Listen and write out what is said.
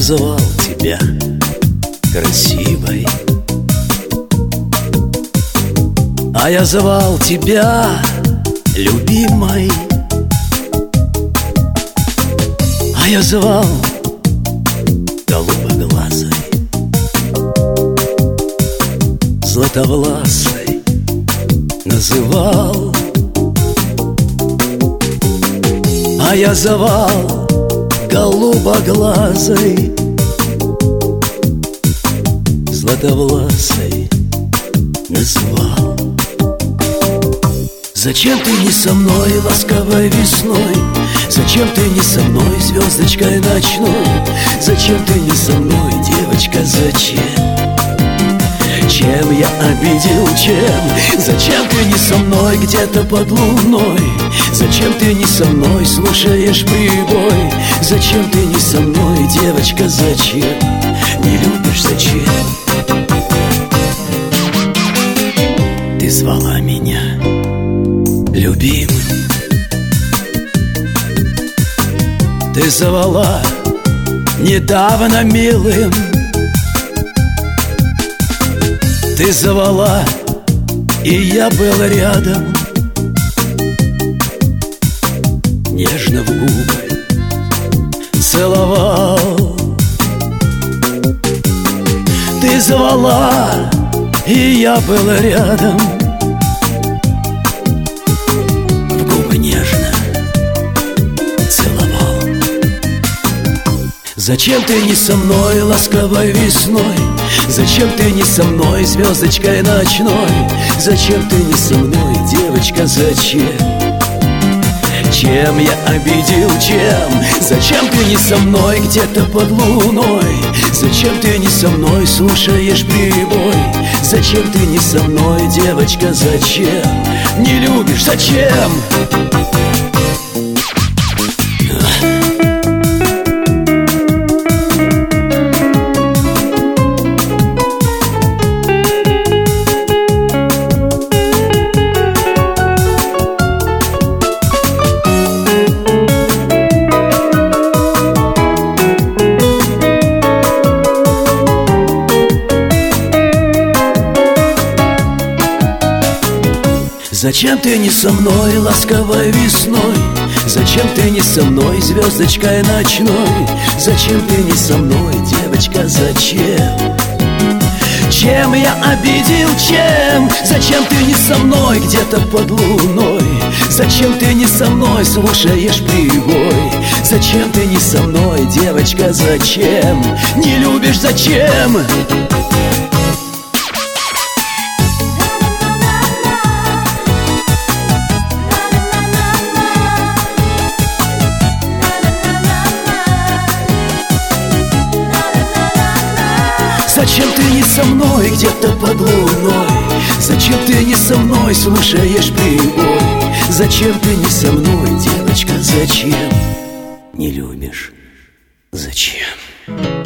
звал тебя красивой, а я звал тебя любимой, а я звал голубоглазой, златовласой называл, а я звал голубоглазой, златовласой назвал. Зачем ты не со мной ласковой весной? Зачем ты не со мной звездочкой ночной? Зачем ты не со мной, девочка, зачем? Чем я обидел, чем? Зачем ты не со мной где-то под луной? Зачем ты не со мной слушаешь прибой? Зачем ты не со мной, девочка, зачем? Не любишь, зачем? Ты звала меня любимым, ты звала недавно милым, ты звала, и я был рядом, нежно в губы целовал. Ты звала, и я был рядом, в губы нежно целовал. Зачем ты не со мной ласковой весной? Зачем ты не со мной звездочкой ночной? Зачем ты не со мной, девочка, зачем? Чем я обидел, чем? Зачем ты не со мной где-то под луной? Зачем ты не со мной слушаешь прибой? Зачем ты не со мной, девочка, зачем? Не любишь, зачем? Зачем ты не со мной ласковой весной? Зачем ты не со мной звездочкой ночной? Зачем ты не со мной, девочка, зачем? Чем я обидел, чем? Зачем ты не со мной где-то под луной? Зачем ты не со мной слушаешь прибой? Зачем ты не со мной, девочка, зачем? Не любишь, зачем? Зачем ты не со мной где-то под луной? Зачем ты не со мной слушаешь прибой? Зачем ты не со мной, девочка, зачем? Не любишь, зачем?